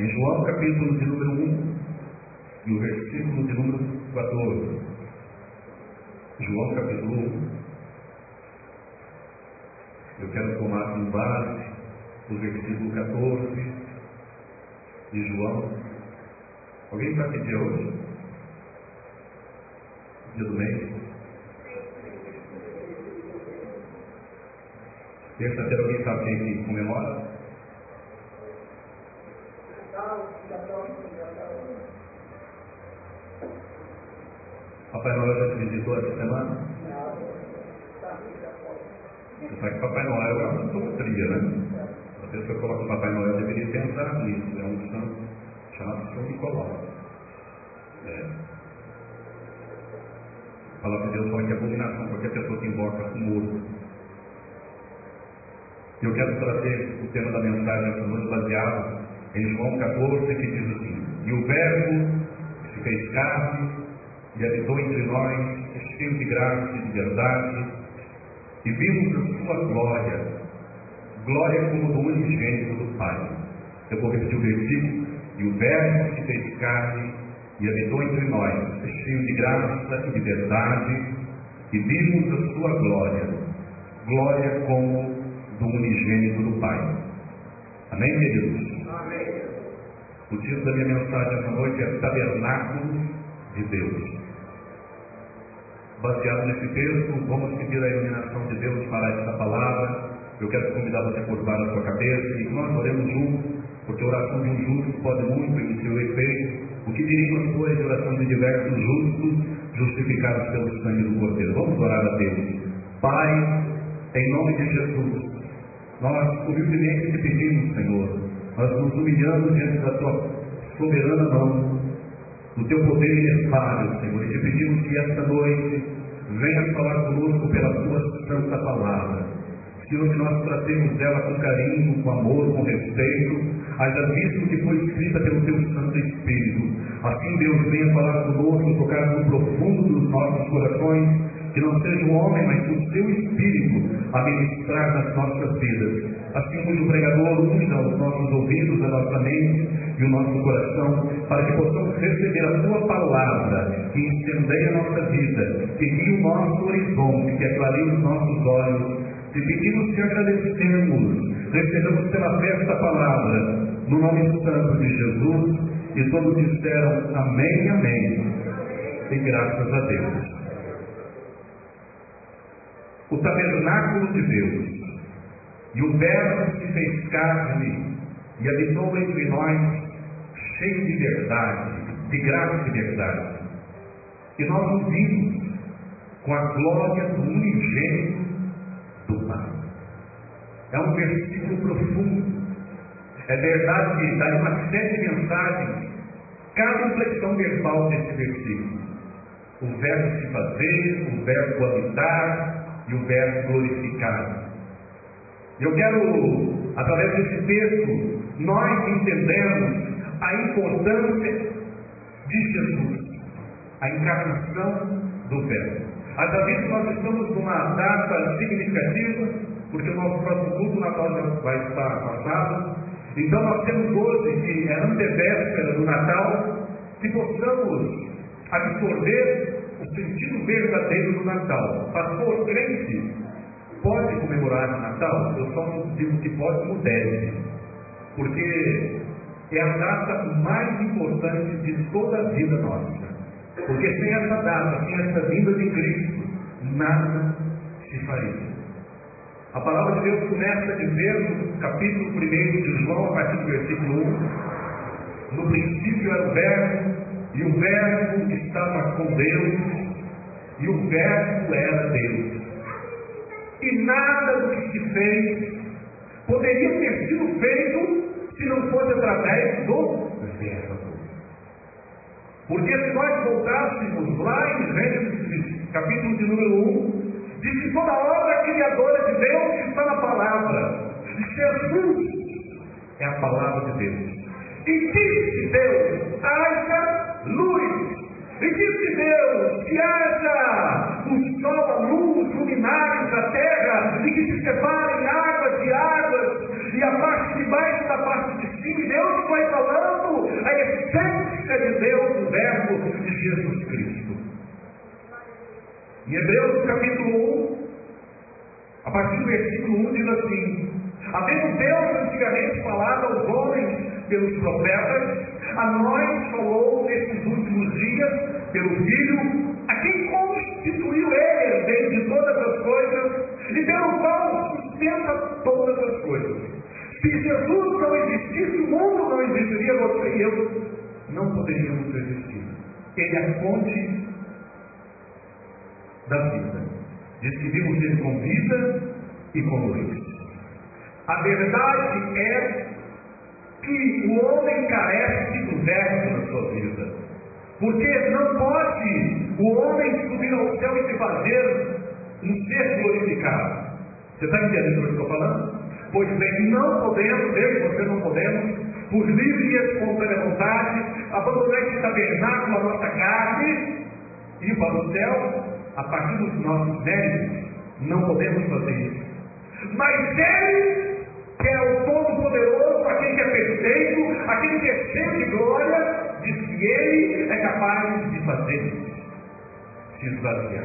Em João, capítulo de número 1, e o versículo de número 14. João, capítulo 1. Eu quero tomar como base o versículo 14 de João. Alguém está aqui dia hoje? Dia do mês? Terça-feira alguém sabe quem que comemora? Papai Noel já te visitou essa semana? Você sabe que Papai Noel é uma idolatria, né? A pessoa que coloca o Papai Noel deveria pensar nisso. É um santo chamado São Nicolau. A palavra de Deus fala que é abominação qualquer pessoa que invoca o morto. E eu quero trazer o tema da mensagem essa noite baseado em João 14, que diz assim: e o Verbo se fez carne e habitou entre nós, cheio de graça e de verdade, e vimos a sua glória, glória como do unigênito do Pai. Eu vou repetir o versículo: e o Verbo se fez carne e habitou entre nós, cheio de graça e de verdade, e vimos a sua glória, glória como do unigênito do Pai. Amém, queridos? Amém. O título da minha mensagem esta noite é Tabernáculo de Deus. Baseado nesse texto, vamos pedir a iluminação de Deus para esta palavra. Eu quero convidar você a curvar a sua cabeça e que nós oremos juntos, porque a oração de um justo pode muito em seu efeito. O que diríamos, pois, de oração de diversos justos, justificados pelo sangue do Cordeiro? Vamos orar a Deus. Pai, em nome de Jesus, nós humildemente te pedimos, Senhor, nós nos humilhamos diante da tua soberana mão, do teu poder inefável, Senhor, e te pedimos que esta noite venha falar conosco pela tua santa palavra. Senhor, que nós tratemos dela com carinho, com amor, com respeito, haja visto que foi escrita pelo teu Santo Espírito. Assim, Deus, venha falar conosco, tocar no profundo dos nossos corações, que não seja o homem, mas o teu Espírito a ministrar nas nossas vidas. Assim, cujo pregador unja os nossos ouvidos, a nossa mente e o nosso coração, para que possamos receber a tua palavra, que incendeie a nossa vida, que guie o nosso horizonte, que aclareie os nossos olhos. Te pedimos e agradecemos, recebemos pela fé esta palavra, no nome santo de Jesus, e todos disseram amém, amém, e graças a Deus. O tabernáculo de Deus, e o Verbo se fez carne e habitou entre nós, cheio de verdade, de graça e verdade, e nós o vimos com a glória do unigênito do Pai. É um versículo profundo. É verdade que dá uma série de mensagens, cada inflexão verbal desse versículo. O verbo se fazer, o verbo habitar e o verbo glorificar. Eu quero, através desse texto, nós entendemos a importância de Jesus, a encarnação do Verbo. Haja visto que nós estamos numa data significativa, porque o nosso próximo culto, o Natal, já vai estar passado. Então nós temos hoje, que é antevéspera do Natal, que possamos absorver o sentido verdadeiro do Natal. Pastor, crente, pode comemorar o Natal? Eu só não digo que pode, como deve, porque é a data mais importante de toda a vida nossa. Porque sem essa data, sem essa vinda de Cristo, nada se faria. A palavra de Deus começa a dizer no capítulo 1 de João, a partir do versículo 1: no princípio era o Verbo, e o Verbo estava com Deus, e o Verbo era Deus. E nada do que se fez poderia ter sido feito se não fosse através do Verbo. Porque se nós voltássemos lá em Gênesis, capítulo de número 1, diz que toda a obra criadora de Deus está na palavra. Jesus é a palavra de Deus. E disse Deus: haja luz. E disse Deus que haja o sol, a luz, luminares da terra, e que se separem águas de águas, e a parte de baixo da parte de cima. E Deus foi falando Jesus Cristo. Em Hebreus capítulo 1, a partir do versículo 1 diz assim: havendo Deus antigamente falado aos homens pelos profetas, a nós falou nesses últimos dias pelo Filho, a quem constituiu Ele herdeiro de todas as coisas e pelo qual sustenta todas as coisas. Se Jesus não existisse, o mundo não existiria, você e eu não poderíamos existir. Ele é a fonte da vida. Diz que vimos Ele com vida e com luz. A verdade é que o homem carece do verbo na sua vida. Porque não pode o homem subir ao céu e se fazer um ser glorificado. Você está entendendo o que eu estou falando? Pois bem, não podemos, eu e você não podemos, por livre e espontânea vontade, abandonar esse tabernáculo, a nossa carne, e ir para o céu a partir dos nossos méritos. Não podemos fazer isso. Mas Ele, que é o Todo-Poderoso, aquele que é perfeito, aquele que é cheio de glória, diz que Ele é capaz de fazer se esvaziar.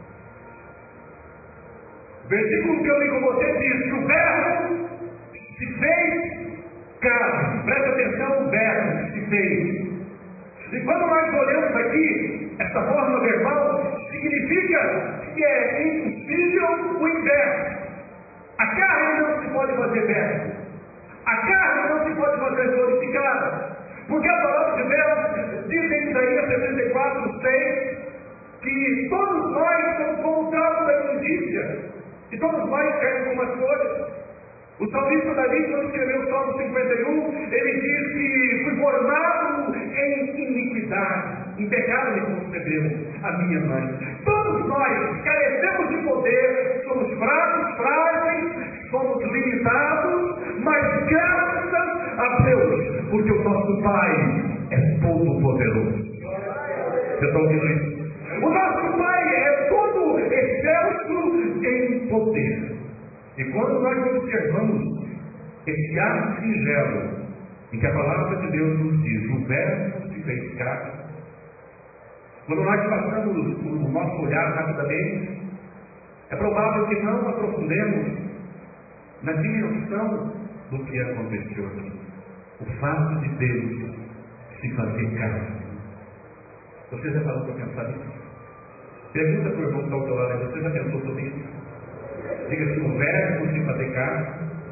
O versículo que eu li com você diz que o Verbo se fez carne. Presta atenção, o Verbo que se fez. E quando nós olhamos aqui, essa forma verbal significa que é impossível o inverso. A carne não se pode fazer verbo. A carne não se pode fazer glorificada. Porque a palavra de Deus diz em Isaías 64:6 que todos nós somos como o trapo da imundícia, e todos nós caímos como as folhas. O salmista Davi, quando escreveu o Salmo 51, ele diz que fui formado em iniquidade, em pecado me concebeu a minha mãe. Todos nós carecemos de poder, somos fracos, frágeis, somos limitados, mas graças a Deus, porque o nosso Pai é todo poderoso. Você está ouvindo isso? O nosso Pai é todo excelso em poder. E quando nós observamos esse ato singelo, em que a palavra de Deus nos diz, o Verbo se fez carne, quando nós passamos o nosso olhar rapidamente, é provável que não aprofundemos na dimensão do que aconteceu aqui. O fato de Deus se fazer carne. Você já parou para pensar nisso? Pergunta para o irmão que está ao teu lado, você já pensou sobre isso? Diga assim, o verbo se fazer carne.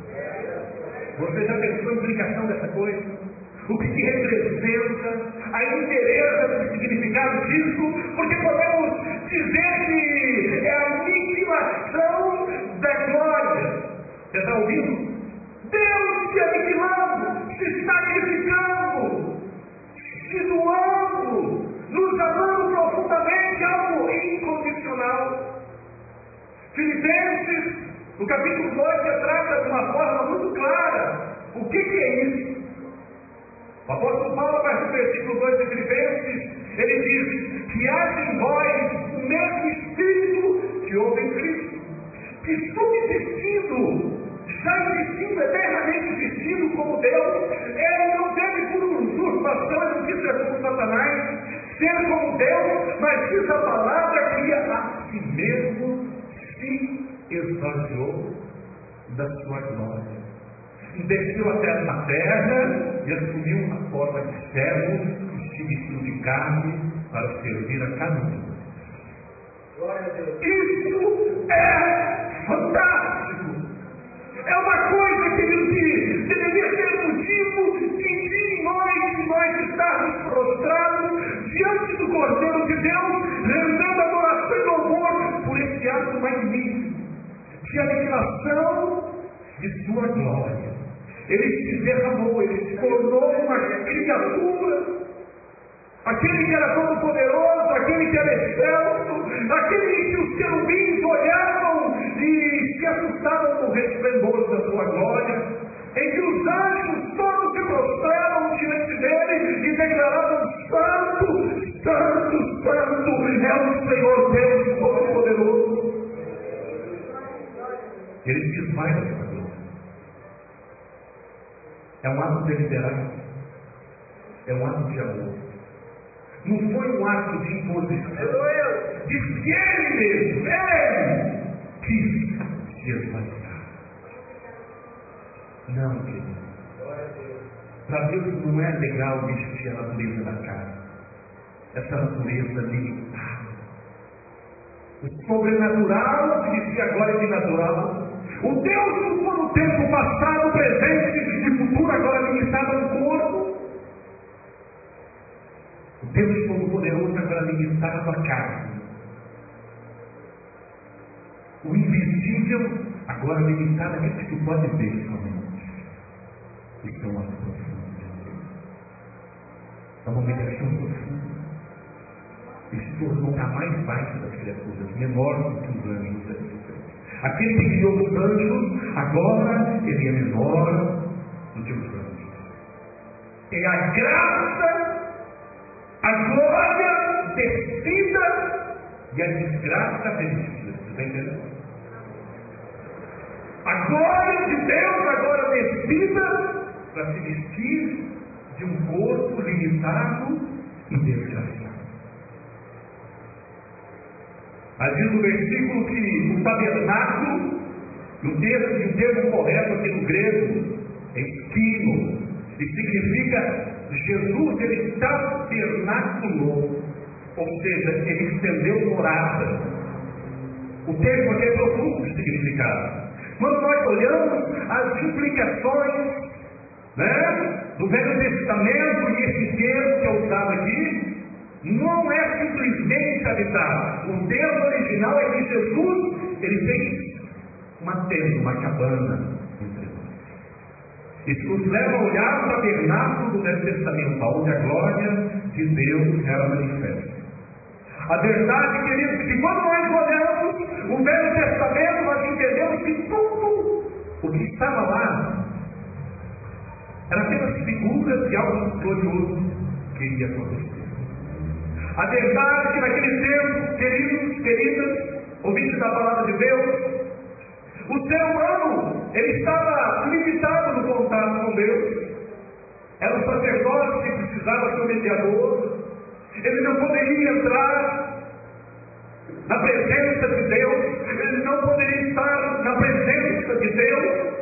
Você já pensou a implicação dessa coisa? O que representa a inteireza do significado disso? Porque podemos dizer que é a aniquilação da glória. Você está ouvindo? Deus se aniquilando, se sacrificando, se doando, nos amando profundamente, algo incondicional. Filipenses, no capítulo 2, trata de uma forma muito clara o que é isso. O apóstolo Paulo, a partir do versículo 2 de Filipenses, ele diz que haja em vós o mesmo Espírito que houve em Cristo, que subsistindo, já existindo, eternamente existindo como Deus, ele não teve por usurpação, ele não quis ser como Satanás, ser como Deus, mas diz a palavra que a si mesmo se esvaziou da sua glória. Desceu até na terra e assumiu a forma de servo e se vestiu de carne para servir a cada um. Isso é fantástico! É uma coisa, querido, que deveria ser motivo de dia e noite nós estarmos prostrados diante do Cordeiro de Deus, rendendo adoração e louvor por esse ato magnífico de aniquilação de sua glória. Ele se derramou, ele se tornou uma criatura. Aquele que era todo poderoso, aquele que era excelso, aquele que os querubins olhavam e se assustavam no resplendor da sua glória, em que os anjos todos se prostravam diante dele e declaravam: Santo, Santo, Santo é o Senhor Deus Todo-Poderoso. Ele se esvai da sua glória. É um ato deliberado, é um ato de amor. Não foi um ato de imposição. Diz que ele mesmo, ele quis se esvaziar. Não, querido. Para Deus não é legal vestir a natureza da carne. Essa natureza limitada. O sobrenatural se vestir agora de natural. O Deus que foi no tempo passado, presente e futuro, agora limitado ao corpo. O Deus Todo-Poderoso agora limitado à carne. O invisível agora limitado àquilo que pode ver somente. Isso é uma profunda de Deus. É uma humilhação profunda. Ele se tornou a mais baixa das criaturas, menor do que os anjos da existência. Aquele que criou os anjos, agora ele é menor do que os anjos. É a graça, a glória descida e a desgraça revestida. Você está entendendo? A glória de Deus agora descida para se vestir de um corpo limitado e desgraçado. Mas diz no versículo que o tabernáculo, o termo correto aqui no grego, é esquino, e significa Jesus, ele tabernaculou, ou seja, ele estendeu morada. O termo aqui é profundo de significado. Quando nós olhamos as implicações, do Velho Testamento, e esse termo que é usado aqui, não é simplesmente habitar. O termo original é que Jesus, ele fez uma tenda, uma cabana entre nós. Isso nos leva a olhar o tabernáculo do Velho Testamento, onde a glória de Deus era manifesta. A verdade, queridos, que quando nós olhamos o Velho Testamento, nós entendemos que tudo o que estava lá era apenas figuras de algo glorioso que iria acontecer. A verdade é que naquele tempo, queridos, queridas, ouvintes da palavra de Deus, o ser humano, ele estava limitado no contato com Deus. Era um sacerdote que precisava ser um mediador. Ele não poderia entrar na presença de Deus. Ele não poderia estar na presença de Deus.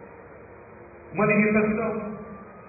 Uma limitação.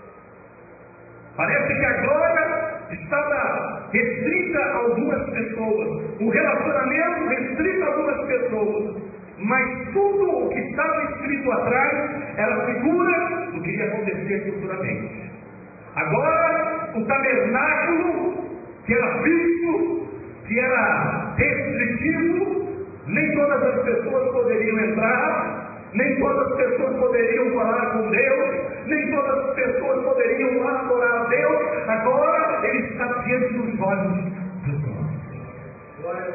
Parece que a glória estava restrita a algumas pessoas, o relacionamento restrito a algumas pessoas, mas tudo o que estava escrito atrás era figura do que iria acontecer futuramente. Agora, o tabernáculo, que era visto, que era restritivo, nem todas as pessoas poderiam entrar, nem todas as pessoas poderiam falar com Deus, nem todas as pessoas poderiam adorar a Deus. Agora ele está diante dos olhos dos homens.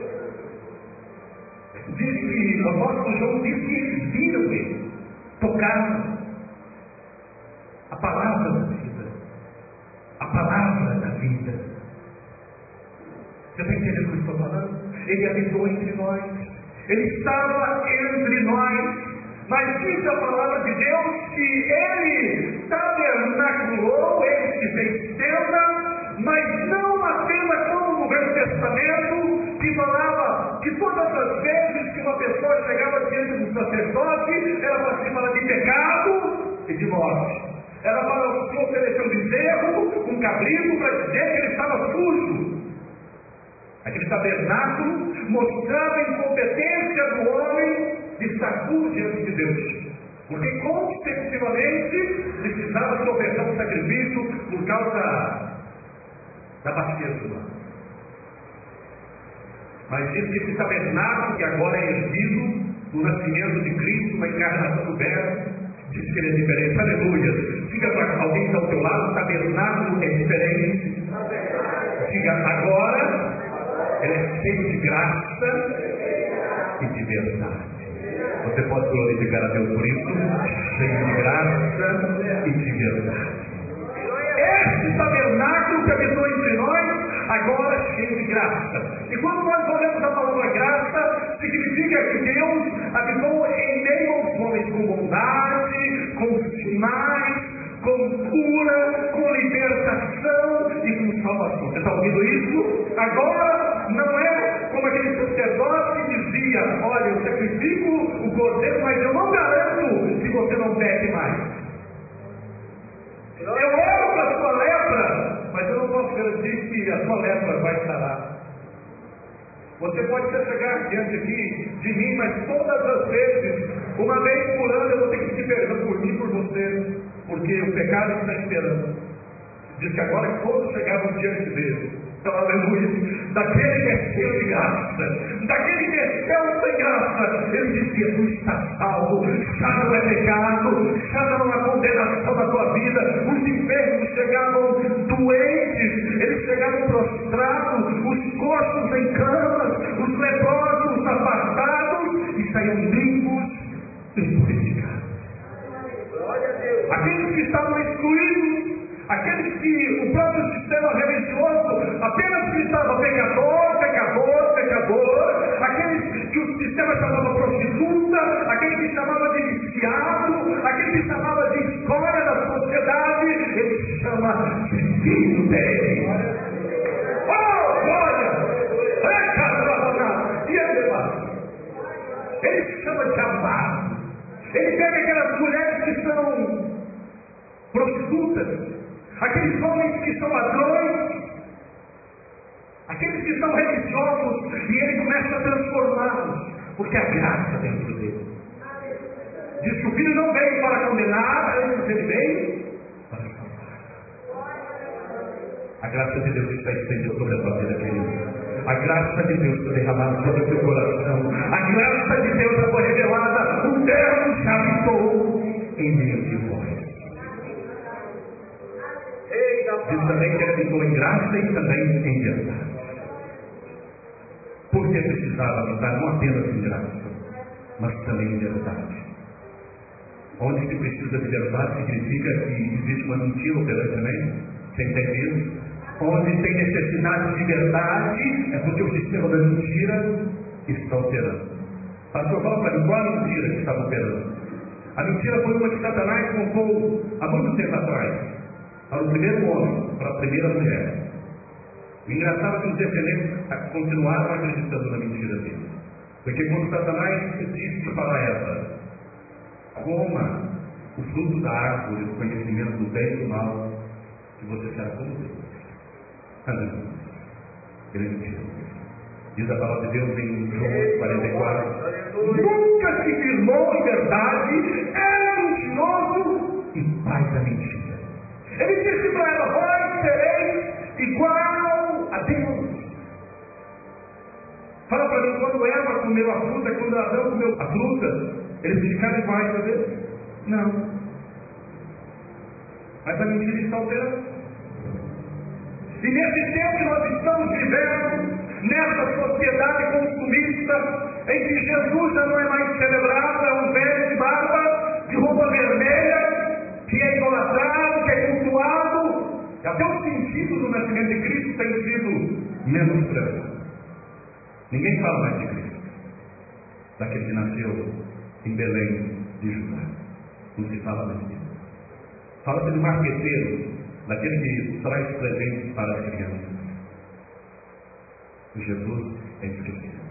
Diz que o apóstolo João diz que eles viram ele, tocaram a palavra da vida, a palavra da vida. Você está entendendo o que eu estou falando? Ele habitou entre nós. Ele estava entre nós, mas diz a palavra de Deus que ele tabernaculou, ele se fez tenda, mas não apenas como no Velho Testamento, que falava que todas as vezes que uma pessoa chegava diante do sacerdote, era para se falar de pecado e de morte. Era para se oferecer um bezerro, um cabrito, para dizer que ele estava sujo. Aquele tabernáculo mostrava a incompetência do homem de estar puro diante de Deus. Porque consecutivamente precisava se oferecer um sacrifício por causa da baixeza humana. Mas diz que esse tabernáculo que agora é erguido no nascimento de Cristo, uma encarnação do Verbo, diz que ele é diferente. Aleluia! Diga para alguém que está ao teu lado, o tabernáculo é diferente. Diga agora. Ele é cheio de graça e de verdade. Você pode glorificar a Deus por isso? Cheio de graça e de verdade. Esse tabernáculo que habitou entre nós, agora é cheio de graça. E quando nós olhamos a palavra graça, significa que Deus habitou em meio aos homens com bondade, com sinais, com cura, com libertação e com salvação. Você está ouvido isso? Agora não é como aquele sacerdote que dizia: olha, eu sacrifico o cordeiro, mas eu não garanto que você não peque mais. Eu oro para a sua lepra, mas eu não posso garantir que a sua lepra vai sarar. Você pode até chegar diante aqui de mim, mas todas as vezes, uma vez por ano, eu vou ter que pedir perdão por mim e por você, porque o pecado está esperando. Diz que agora todos chegavam diante dele. Então, aleluia, daquele que é cheio de graça, daquele que é cheio sem graça, ele dizia: tu estás salvo, já não é pecado, já não há condenação na tua vida. Os enfermos chegavam doentes, eles chegavam prostrados, os coxos em camas, os leprosos apartados, e saíam limpos e purificados. Aqueles que estavam excluídos, aqueles que o próprio sistema religioso apenas gritava pecador, pecador, pecador, aqueles que o sistema chamava prostituta, aquele que chamava de viciado, aquele que chamava de escória da sociedade, ele chama de filho dele. Oh, glória! E ele faz? Ele chama de amado. Ele pega aquelas mulheres que são prostitutas, aqueles homens que são ladrões, aqueles que são religiosos, e ele começa a transformá-los, porque a graça dentro dele. Diz que o Filho não veio para condenar, antes ele veio para salvar. A graça de Deus está estendida sobre a tua vida, querido. A graça de Deus foi derramada sobre o teu coração. A graça de Deus já foi revelada. O Verbo já habitou em meio de vós. Diz também que ele habitou em graça e também em verdade. Porque precisava habitar não apenas em graça, mas também em verdade. Onde se precisa de verdade significa que existe uma mentira operante, amém? Você entende isso? Onde tem necessidade de verdade, é porque o sistema da mentira está operando. Pastor, fala para mim, qual a mentira que estava operando? A mentira foi uma que Satanás contou há muito tempo atrás, para o primeiro homem, para a primeira mulher. O engraçado é que os descendentes continuaram acreditando na mentira dele. Porque quando Satanás disse para Eva: coma o fruto da árvore do conhecimento do bem e do mal, que você será como Deus. Aleluia. Ele é mentiroso. Diz a palavra de Deus em João 44: nunca se firmou em verdade, é mentiroso e pai da mentira. Ele disse para ela: vós sereis igual a Deus. Fala para mim, quando Eva comeu a fruta, quando Adão comeu a fruta, eles ficaram iguais a Deus? Não. Mas a mentira está operando. E nesse tempo que nós estamos vivendo, nessa sociedade consumista, em que Jesus já não é mais celebrado, é um velho de barba, de roupa vermelha, que é idolatrado, que é cultuado, até o sentido do nascimento de Cristo tem sido menosprezado. Ninguém fala mais de Cristo, daquele que nasceu em Belém de Judá. Não se fala mais dele. Fala-se de marqueteiro, daquele que traz presentes para as crianças. Jesus é esquecido.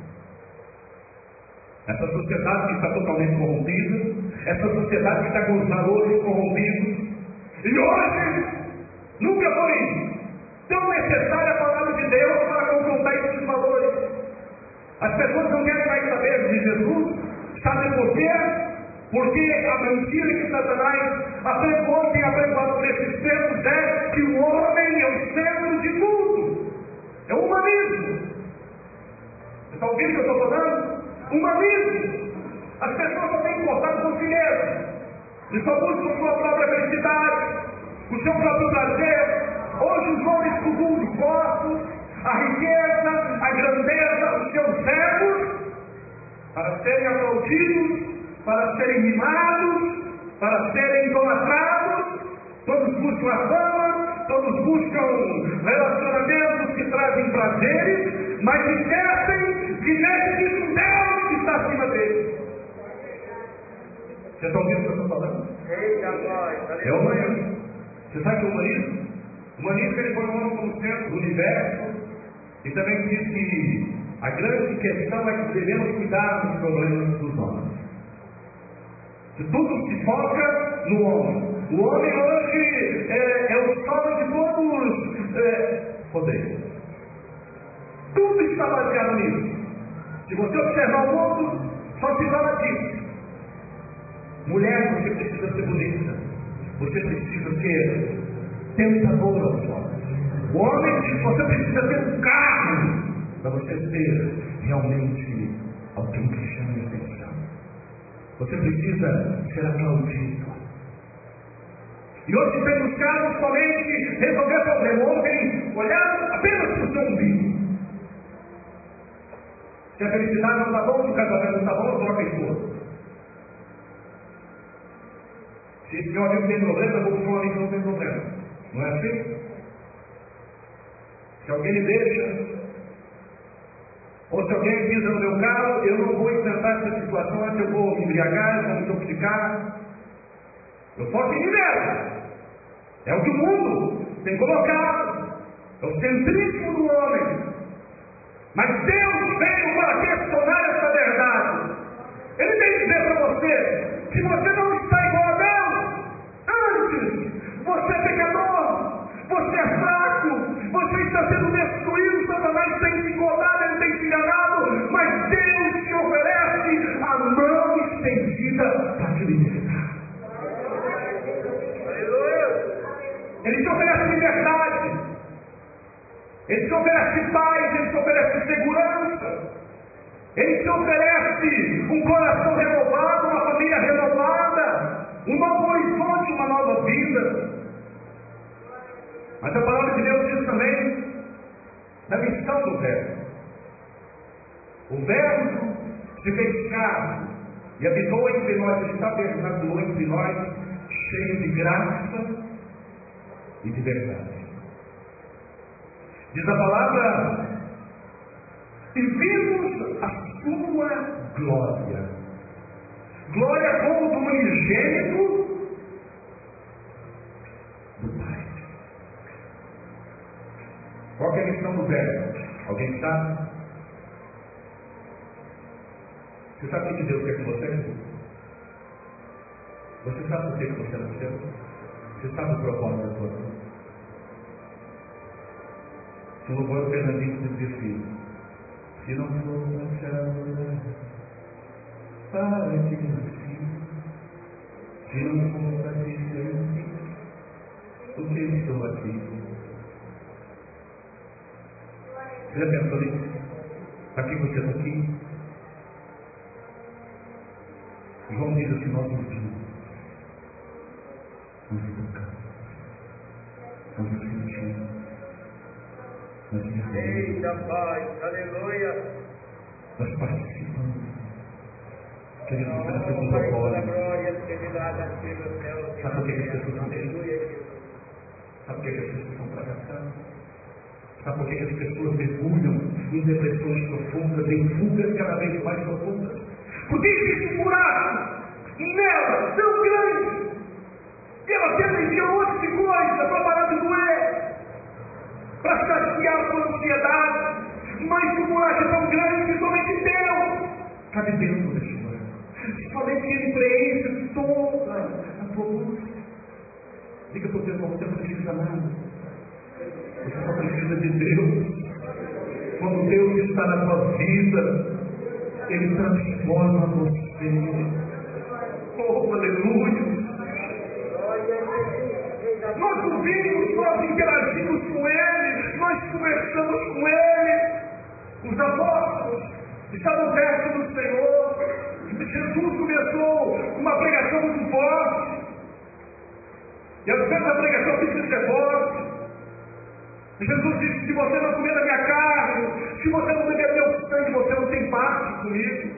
Essa sociedade que está totalmente corrompida, essa sociedade que está com os valores corrompidos, e hoje nunca foi tão necessária a palavra de Deus para confrontar esses valores. As pessoas não querem mais saber de Jesus. Sabe por quê? Porque a mentira que Satanás apregou, tem apregado nesses tempos, é que o homem é o centro de tudo. É o humanismo. Você está ouvindo o que eu estou falando? Humanismo. As pessoas só têm importado com si mesmas. E só buscam sua própria felicidade, o seu próprio prazer. Hoje os homens cultuam os postos, a riqueza, a grandeza, os seus egos, para serem aplaudidos, para serem mimados, para serem idolatrados. Todos buscam a fama, todos buscam relacionamentos que trazem prazeres, mas esquecem que existe um Deus que está acima deles. Você está ouvindo o que eu estou falando? É o humanismo. Você sabe o que é o humanismo? O humanismo, ele põe o homem como centro do universo, E também diz que a grande questão é que devemos cuidar dos problemas dos homens. Que tudo se foca no homem. O homem hoje é o sol de todos rodeios. Tudo está baseado nisso. Se você observar o mundo, só se fala disso. Mulher, você precisa ser bonita. Você precisa ser tentadora aos homens. O homem, você precisa ter um carro para você ser realmente alguém que chame atenção. Você precisa ser aplaudido. E hoje tem buscado somente resolver problema. O homem olhando apenas para o seu umbigo. Se a felicidade não está bom, se o casamento não está bom, troca a esposa. Se meu amigo tem problema, eu vou buscar um amigo que não tem problema. Não é assim? Se alguém me deixa, ou se alguém pisa no meu carro, eu não vou enfrentar essa situação, antes eu vou me embriagar, eu vou me intoxicar. Eu foco em mim mesmo. É o que o mundo tem colocado. É o centrismo do homem. Mas Deus veio para questionar essa verdade. Ele tem que dizer para você que você não está igual a Deus. Antes, você é pecador, você é fraco, você está sendo destruído, Satanás tem te incomodado, ele tem te enganado, mas Deus te oferece a mão estendida para te libertar. Ele te oferece liberdade, ele te oferece paz, ele te oferece segurança, ele te oferece um coração renovado, uma família renovada, um novo horizonte, uma nova vida. Mas a palavra de Deus diz também da missão do Verbo. O Verbo se fez carne e habitou entre nós, ele tabernaculou entre nós, cheio de graça e de verdade. Diz a palavra: e vimos a sua glória. Glória como do unigênito do Pai. Qual que é a missão do Verbo? Alguém sabe? Você sabe o que Deus quer que você? Você sabe por que você nasceu? Você sabe o propósito da sua vida? Se não for o Fernandinho que diz assim: se não for para te adorar, para que nasci? Se não for para te servir, por que estou aqui? Você já pensou nisso? Para que você está aqui? João diz assim: nós ouvimos, nós tocamos, nós nos sentimos, nós vivemos. Eita, Pai, aleluia. Nós participamos. Queridos, você nasceu com Oh, Pai, toda propósito. glória, seja dada aqui no céu. Sabe por que as pessoas estão aqui? Aleluia, Jesus. Sabe por que as pessoas estão fracassando? Sabe por que as pessoas mergulham em depressões profundas, em fugas cada vez mais profundas? Porque existe um buraco nela tão grande que ela tenta enfiar um monte de coisa para parar de doer, para saciar a sua ansiedade, mas o buraco é tão grande que somente Deus cabe dentro desse buraco. Somente Ele preenche toda a tua busca. Diga para o teu irmão: você não precisa nada, você só precisa de Deus. Quando Deus está na tua vida, Ele transforma você. Oh, aleluia! Nós ouvimos, nós interagimos com Ele, nós conversamos com Ele. Os apóstolos estavam perto do Senhor. Jesus começou uma pregação muito forte. E às vezes a pregação precisa ser forte. Jesus disse: se você não comer da minha carne, se você não beber do meu sangue, você não tem parte comigo.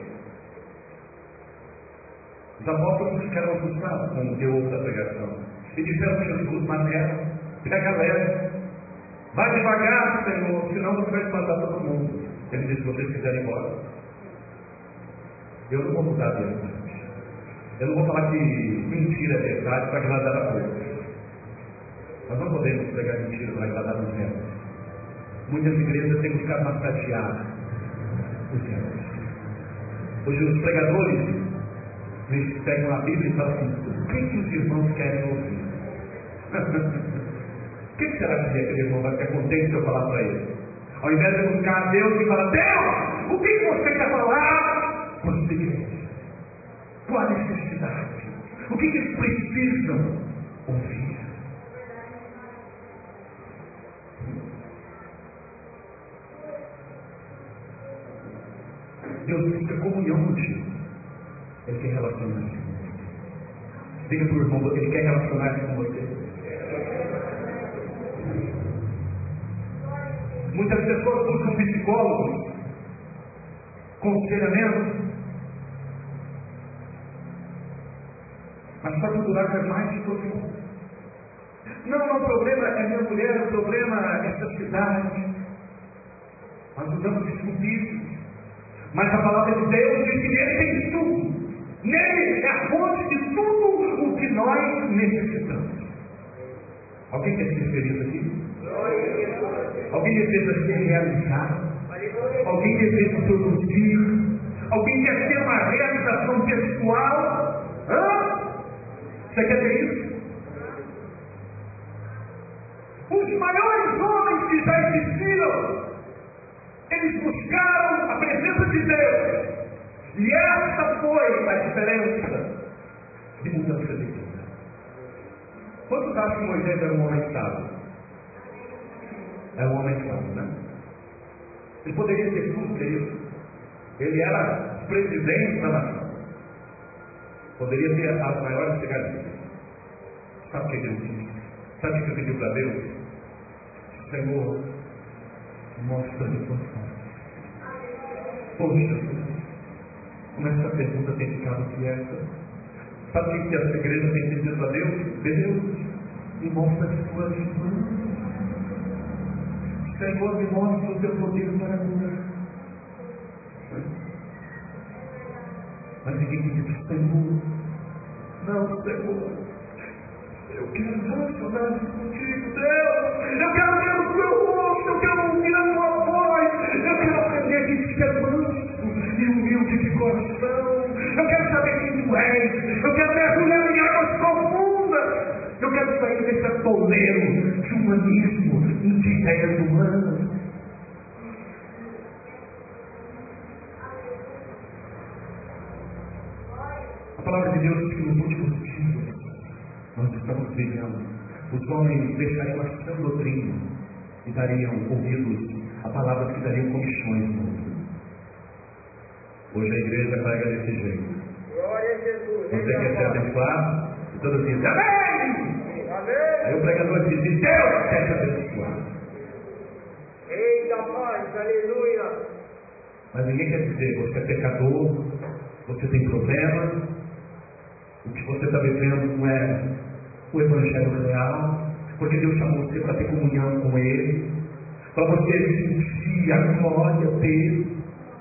Os apóstolos ficaram assustados com o teor da pregação e disseram a Jesus: maneira, pega leve, vai devagar, Senhor, senão você vai espantar todo mundo. Ele disse: se vocês quiserem ir embora, eu não vou mudar a verdade. Eu não vou falar que mentira é verdade para agradar a poucos. Nós não podemos pregar mentira para agradar os menos. Muitas igrejas têm buscado massagear os céus. Hoje os pregadores, eles pegam a Bíblia e falam assim: o que os irmãos querem ouvir? O que será que aquele irmão vai ficar contente se eu falar para ele? Ao invés de buscar a Deus e falar: Deus, o que você quer falar com a sua igreja? Qual a necessidade? O que eles precisam ouvir? Deus busca comunhão contigo. Ele quer relacionar-se com você. Diga para o irmão: ele quer relacionar-se com você. Muitas pessoas buscam psicólogos, conselhamento, mas para o buraco é mais profundo. Não, o problema é minha mulher, o problema é essa cidade. Nós usamos isso com Bíblia. Mas a palavra de Deus diz que nele tem tudo. Nele é a fonte de tudo o que nós necessitamos. Alguém quer ser feliz aqui? Alguém deseja ser realizado? Alguém deseja produzir? Alguém quer ter uma realização pessoal? Você quer ter isso? Os maiores homens que já existiram, eles buscaram a presença de Deus. E essa foi a diferença de mudança de vida. Quantos acham que Moisés era um homem sábio? Era um homem sábio, né? Ele poderia ter tudo, querido. Ele era presidente da nação. Poderia ter as maiores regalias. Sabe o que ele disse? Sabe o que ele pediu para Deus? Senhor, mostra-me tua face. Poxa Deus, como essa pergunta tem ficado quieta. Sabe o que essa igreja tem pedido a Deus? Deus, me mostra as tuas mãos. Senhor, me mostra o teu poder para curar. Mas ninguém diz: Senhor, não, Senhor, eu quero relacionar-me contigo, Deus. Eu quero ver o teu rosto, eu quero ouvir a tua voz. Eu quero aprender a que ser manso e humilde de coração. Eu quero saber quem tu és. Eu quero mergulhar em águas profundas. Eu quero sair desse atoleiro de humanismo, de ideias humanas. A palavra de Deus diz que nos últimos dias nós estamos vivendo. Os homens deixariam a sã doutrina e dariam ouvidos a palavras que dariam comichões no mundo. Hoje a igreja prega desse jeito. Glória a Jesus. Você quer ser abençoado? E todos dizem: amém! Amém. Aí o pregador diz: Deus quer te abençoar. Eita paz, aleluia. Mas ninguém quer dizer: você é pecador, você tem problema, o que você está vivendo não é o evangelho real, porque Deus chamou você para ter comunhão com Ele, para você sentir a glória dele.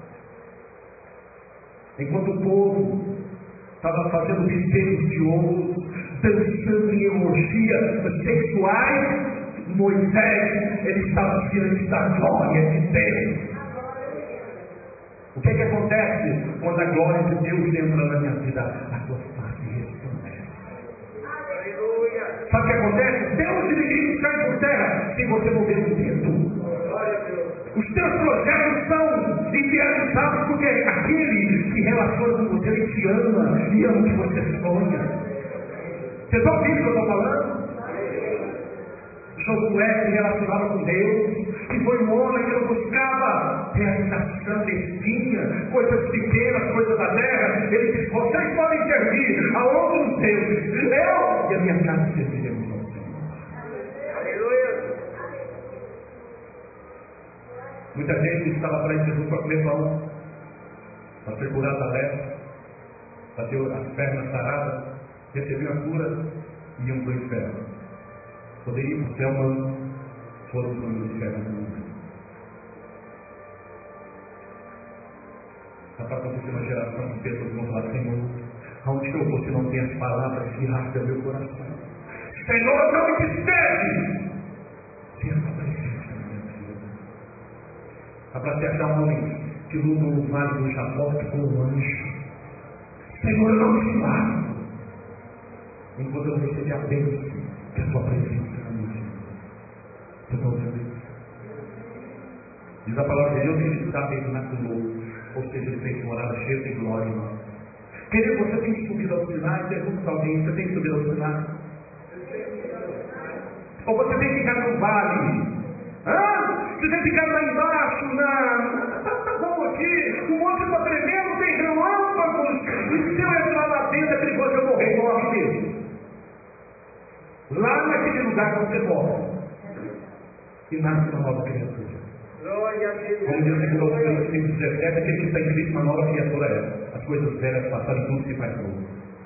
Enquanto o povo estava fazendo mistérios de ouro, dançando em orgias sexuais, Moisés, ele estava diante da glória de Deus. O que acontece quando a glória de Deus entra na minha vida? A tua face resplandece. Aleluia. Sabe o que acontece? Deus de inimigos cai por terra sem você mover um dedo. Glória a Deus. Os teus projetos são idealizados porque aquele que relaciona com você, ele te ama e ama o que você sonha. Você está ouvindo o que eu estou falando? Josué se relacionava com Deus, e foi um homem que não buscava realização mesquinha, coisas pequenas, coisas da terra. Ele disse: vocês podem servir a outros deuses, eu e a minha casa serviremos ao Senhor. Aleluia. Muita gente estava atrás de Jesus para comer pão, para ser curado da lepra, para ter as pernas saradas, receber a cura e iam para o inferno. Poderia ir para o céu, mas foram para o inferno também. Está para acontecer uma geração de pessoas que vão falar: Senhor, aonde que eu vou se não tem as palavras que rasgam meu coração? Senhor, não me despeje! Se a tua presença na minha vida. Dá para se achar homens que lutam no vale do Jaboque com um anjo. Senhor, eu não te mato, enquanto eu não receber a bênção que a tua presença me deu. Você está ouvindo isso? Diz a palavra de Deus que ele tabernaculou, ou seja, ele fez morada cheia de glória em nós. Querido, você tem que subir ao Sinai? Pergunta para alguém, você tem que subir ao Sinai? Ou você tem que ficar no vale? Você tem que ficar lá embaixo, tá bom aqui, o monte está tremendo, tem relâmpagos, e se eu entrar lá dentro, aquele coisa eu morrer, morre mesmo. Lá naquele lugar você morre e nasce uma nova criatura. Como diz em 2 Coríntios 5:17, aquele que está em Cristo, uma nova criatura é. As coisas velhas passaram e tudo se faz novo.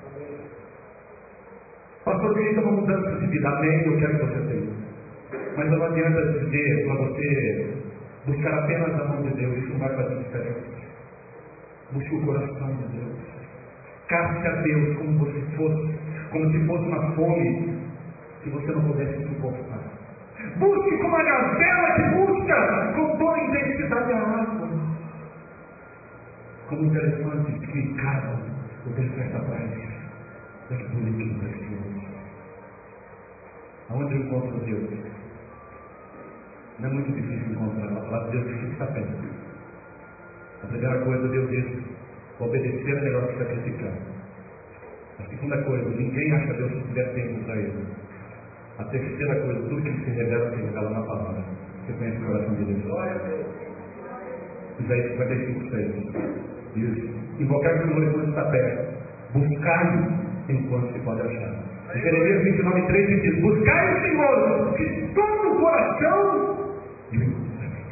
Pastor, tem uma mudança de vida. Amém, eu quero que você tenha. Mas não adianta dizer para você buscar apenas a mão de Deus, isso não vai fazer diferença. Busque o coração de Deus. Casse a Deus como se fosse uma fome que você não pudesse suportar. Busque como a gazela que busca com toda intensidade a água. Como os elefantes que cavam o deserto atrás daquele líquido precioso. Aonde eu encontro Deus? Não é muito difícil encontrar. A palavra de Deus diz que está perto. A primeira coisa, Deus diz: obedecer é melhor que sacrificar. A segunda coisa, ninguém acha Deus se tiver tempo para ele. A terceira coisa, tudo que ele se revela na palavra. Você conhece o coração de Deus? Isaías 55:6 diz: invocar o Senhor enquanto está perto, buscai enquanto se pode achar. E Jeremias 29:13 diz: buscai o Senhor de todo o coração e o encontrareis.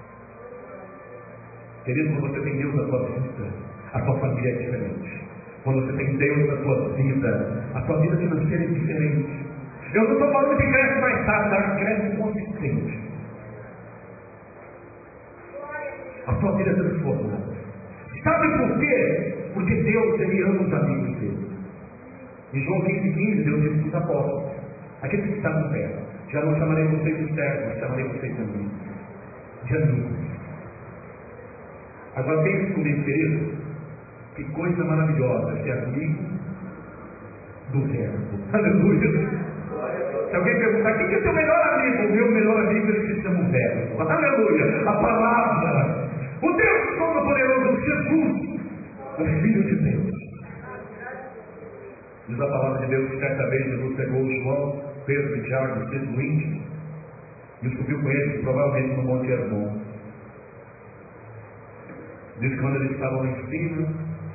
Querido, quando você tem Deus na tua vida, a tua família é diferente. Quando você tem Deus na tua vida, a tua vida financeira é diferente. Eu não estou falando que cresce mais rápido, ela cresce consistente. A tua vida é transformada. Sabe por quê? Porque Deus, Ele ama os amigos dele. Em João 15:15, Deus disse para os apóstolos, aqueles que estavam perto: já não chamarei vocês de servos, chamarei vocês de amigos. De amigos. Agora pense comigo, querido, que coisa maravilhosa ser amigo do verbo. Aleluia. Se alguém perguntar, quem que é teu melhor amigo? O meu melhor amigo, ele se chama o verbo. Aleluia. A palavra. O Deus Todo-Poderoso, Jesus, o Filho de Deus. Diz a palavra de Deus que certa vez Jesus pegou João, Pedro e Tiago, os filhos do íntimo, e subiu com eles, provavelmente no Monte Hermon. Diz que quando eles estavam lá em cima,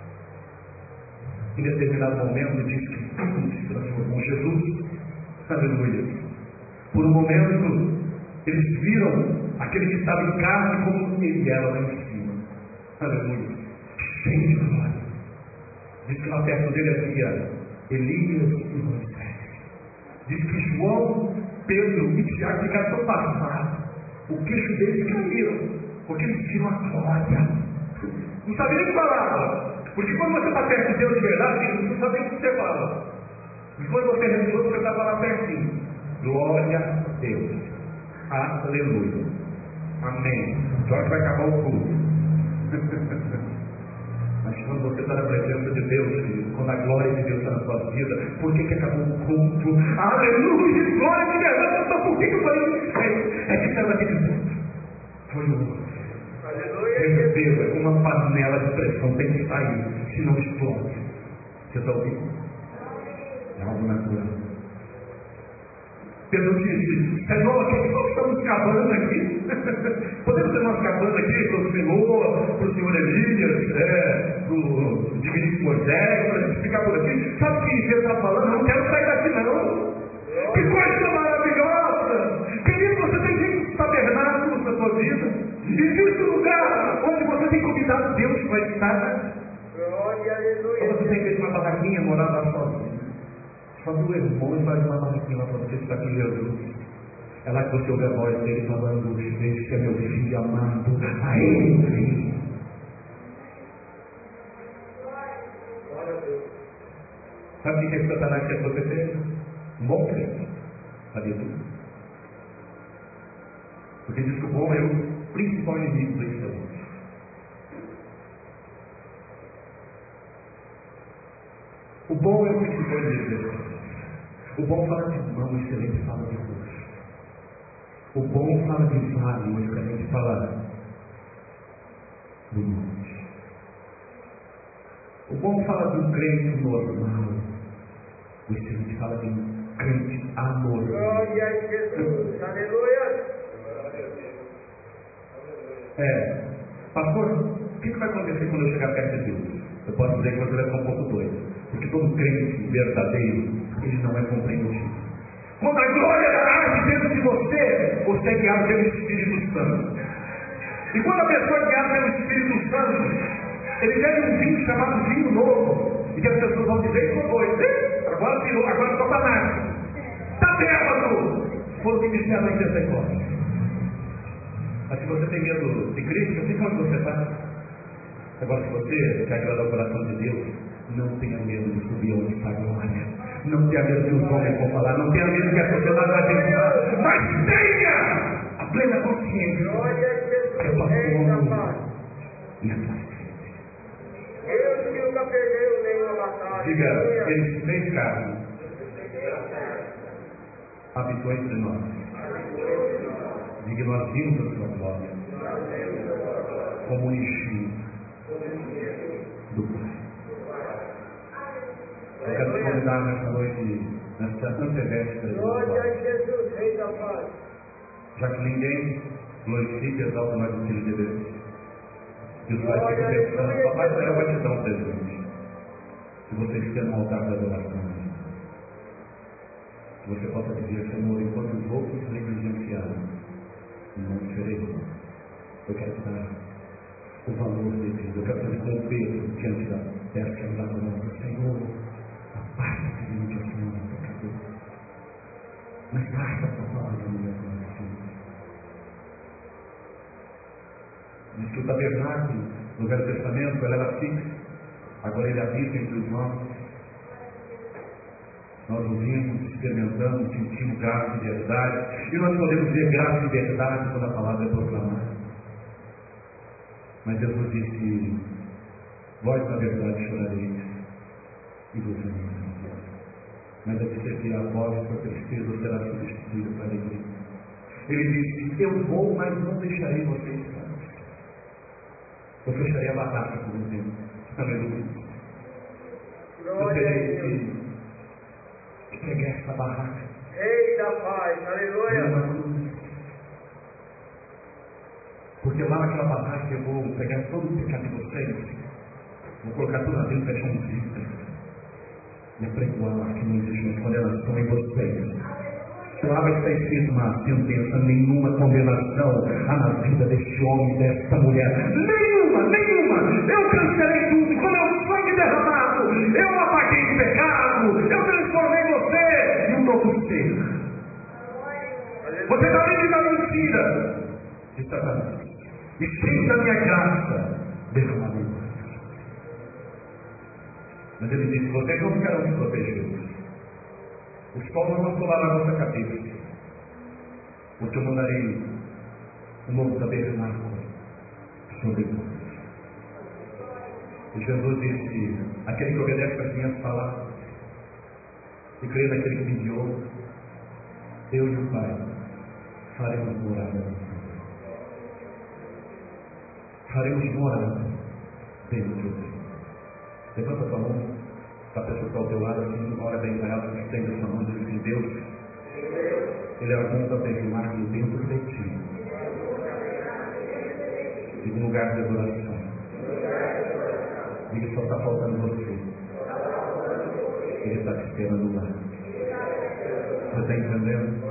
em determinado momento, diz que tudo se transformou. Jesus, aleluia. Por um momento, eles viram aquele que estava em carne como ele era lá em cima. Aleluia. Cheio de glória. Diz que lá perto dele havia Elias e Moisés. Diz que João, Pedro e Tiago ficaram tão pasmados. O queixo deles caíram, porque eles viram a glória. Não sabia nem palavra. Porque quando você está perto de Deus de verdade, você não sabe nem o que você fala. E quando você é religioso, você estava lá pertinho. Glória a Deus. Aleluia. Amém. Agora vai acabar o culto. Mas quando você está na presença de Deus, querido, quando a glória de Deus está na sua vida, por que acabou o culto? Aleluia, glória de verdade. Então por que eu falei? É que saiu daquele culto. Foi o outro. Recebeu, é como uma panela de pressão, tem que sair, senão explode. Você está ouvindo? É algo natural. Pedro disse: Senhor, o que nós estamos cavando aqui? Podemos ter uma cabana aqui para o Senhor, para o Senhor Elias, para o digníssimo Moisés, para a gente ficar por aqui. Sabe o que Deus está falando? Eu não quero sair daqui não. Que coisa maravilhosa! Querido, você tem visto tabernáculos na sua vida? Existe um lugar onde você tem convidado Deus para estar? Ou você tem feito uma barraquinha, morar lá sozinho? Sobe o irmão e faz uma barraquinha lá para você estar com Jesus. É lá que você ouve a voz dele falando: esse é meu filho amado, a ele. Sabe o que Satanás quer que você seja? Um bom crente. Aleluia. Porque diz que o bom é o principal inimigo do excelente. O bom é o principal inimigo do excelente. O bom fala de mão, o excelente fala de rosto. O bom fala de vale, o excelente fala do monte. O bom fala de um crente normal, o excelente fala de um crente amoroso. Glória a Jesus, aleluia. Pastor, o que vai acontecer quando eu chegar perto de Deus? Eu posso dizer que você vai ficar um pouco doido, porque todo crente verdadeiro, ele não é compreendido. Quando a glória arde dentro de você, você é guiado pelo Espírito Santo. E quando a pessoa é guiada pelo Espírito Santo, ele bebe um vinho chamado vinho novo, e que as pessoas vão dizer, ficou doido, agora virou, agora ficou fanático. Está bêbado! Foi o que me disseram em Pentecostes. Mas se você tem medo de crítica, fica onde você está. Agora, se você quer agradar o coração de Deus, não tenha medo de subir onde está a glória. Não tenha medo de os homens vão falar. Não tenha medo que a sociedade vai pensar. Mas tenha a plena consciência Glória a Jesus, que a tua Rei da fome paz. e a tua sede. Deus que nunca perdeu nenhuma batalha. Diga, Aleluia. ele se fez carne, habitou entre nós. Diga, nós vimos a sua glória como ungido do Pai. Eu quero te convidar nessa noite, nessa antevéspera do Glória a Pai. Jesus, Rei da paz. Já que ninguém glorifica e exalta mais do que ele devemos. E os pais ficam pensando, Papai Noel vai te dar um presente. Que você esteja no altar da adoração. Que você possa dizer, Senhor, enquanto os outros negligenciaram, não serei. Eu quero te dar o valor de Deus. Eu quero fazer como Pedro diante da pesca milagrosa. Senhor, aparta-te de mim que eu sou um pecador. Mas guarda a tua palavra no meu coração. Diz que o tabernáculo no Velho Testamento ele era fixo. Agora ele habita entre os nossos. Nós ouvimos, experimentamos, sentimos graça e verdade. E nós podemos ver graça e verdade quando a palavra é proclamada. Mas Jesus disse, vós na verdade chorareis e vos lamentareis. Mas eu disse que a vossa tristeza será substituída por alegria. Ele disse, eu vou, mas não deixarei vocês sós. Eu fecharei a barraca por um tempo. Aleluia. Eu terei que pegar essa barraca. Rei da paz, aleluia. Numa cruz. Porque lá naquela barraca eu vou pegar todo o pecado de vocês, vou colocar tudo lá dentro, fechar um vidro e apregoar que não existe mais condenação em vocês. Lá está escrito uma sentença, nenhuma condenação há na vida deste homem e desta mulher. Nenhuma, nenhuma. Eu cancelei tudo. Com meu sangue derramado, eu apaguei o pecado, eu transformei você em um novo ser. Você está livre da mentira de Satanás e cheio da minha graça derramada em vós. Mas ele disse, vocês não ficarão desprotegidos. O sol não assolará a vossa cabeça, porque eu mandarei um novo tabernáculo sobre vós. E Jesus disse, aquele que obedece às minhas palavras e crê naquele que me enviou, eu e o Pai faremos morada no céu. Faremos morada dentro dele. Levanta a tua mão. A pessoa que está ao teu lado, assim, olha bem para ela, estende a sua mão e diz assim, Deus, Ele é bom tabernáculo dentro de ti. Diga um lugar de adoração. Diga, só está faltando você. Ele está te esperando lá. Você está entendendo?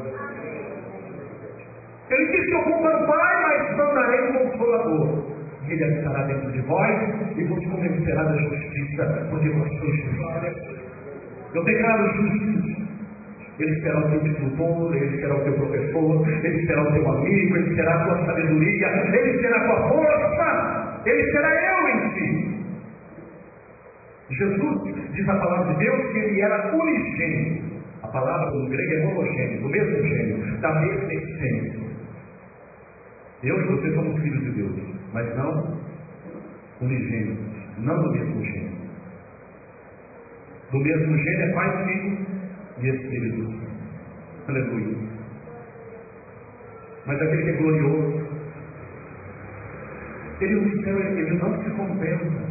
Ele disse que eu vou para o Pai, mas mandarei um Consolador. E ele habitará dentro de vós e vos convencerá da justiça, porque vós sois justos. Eu declaro justos. Ele será o teu instrutor, ele será o teu professor, ele será o teu amigo, ele será a tua sabedoria, ele será a tua força, ele será eu em ti. Jesus, diz a palavra de Deus, que ele era unigênito. A palavra no grego é monogênito, do mesmo gênero, da mesma essência. Eu e você somos filhos de Deus, mas não unigênitos, não do mesmo gênero. Do mesmo gênero é Pai, Filho e Espírito Santo. Aleluia. Mas aquele que é glorioso, ele no céu, ele não se contenta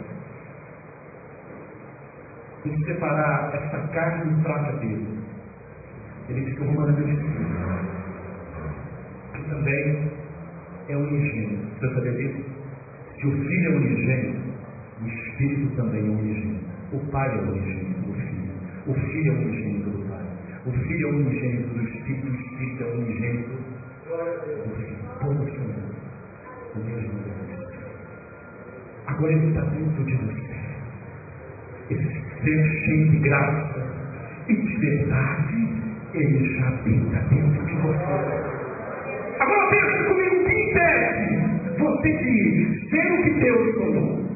em separar essa carne fraca dele. Ele diz que eu vou mandar meu Espírito, que também é unigênito. Você sabia disso? Se o Filho é unigênito, o Espírito também é unigênito. O Pai é unigênito do Filho. O Filho é unigênito do Pai. O Filho é unigênito do Espírito. O Espírito é unigênito do Filho. Todos são o mesmo Deus. Agora Ele está dentro de você. Esse ser cheio de graça e de verdade, Ele já habita dentro de você. Agora pensa comigo, o que impede você de ser o que Deus sonhou?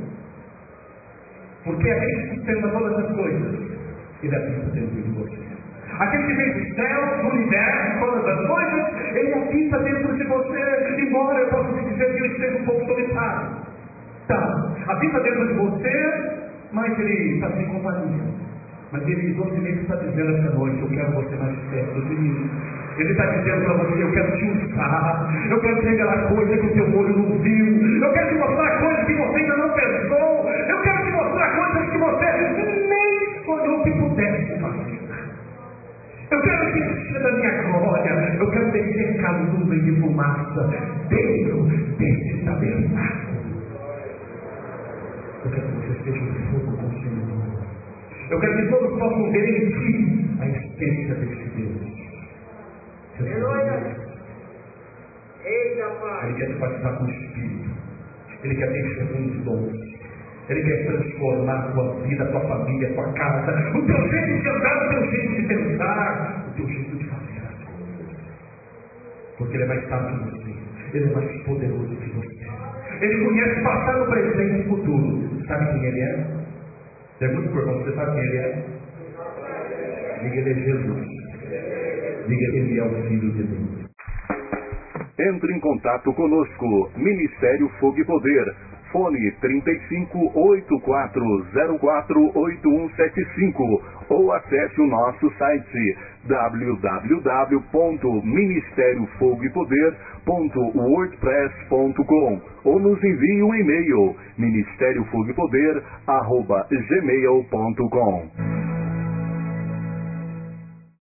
Porque aquele que sustenta todas as coisas, Ele habita dentro de você. Aquele que vem do céu, do universo, todas as coisas, Ele habita dentro de você. Embora eu possa te dizer que eu esteja um pouco solitário. Tá, habita dentro de você, mas Ele está sem companhia. Mas Ele, docemente, está dizendo essa noite: eu quero você mais perto de mim. Ele está dizendo para você: eu quero te usar, eu quero te revelar coisas que o teu olho não viu, eu quero te mostrar coisas que você ainda não pensou, eu quero te mostrar coisas que você nem sonhou que pudesse fazer. Eu quero te encher da minha glória, eu quero descer com a nuvem de fumaça dentro desse tabernáculo. Eu quero que você seja um fogo consumidor. Eu quero que todos possam ver em ti a essência desse Deus. Aleluia. Eita, Pai. Ele quer te batizar com o Espírito. Ele quer te encher com os dons. Ele quer transformar a tua vida, a tua família, a tua casa, o teu jeito de andar, o teu jeito de pensar, o teu jeito de fazer as coisas. Porque Ele é mais sábio que você. Ele é mais poderoso que você. Ele conhece passado, presente e futuro. Sabe quem Ele é? Pergunta para o irmão: você sabe quem Ele é? Diga: Ele é Jesus. Diga: Ele é o Filho de Deus. Entre em contato conosco. Ministério Fogo e Poder. Fone 3584048175 ou acesse o nosso site www.ministériofogoepoder.wordpress.com ou nos envie um e-mail ministériofogoepoder@gmail.com.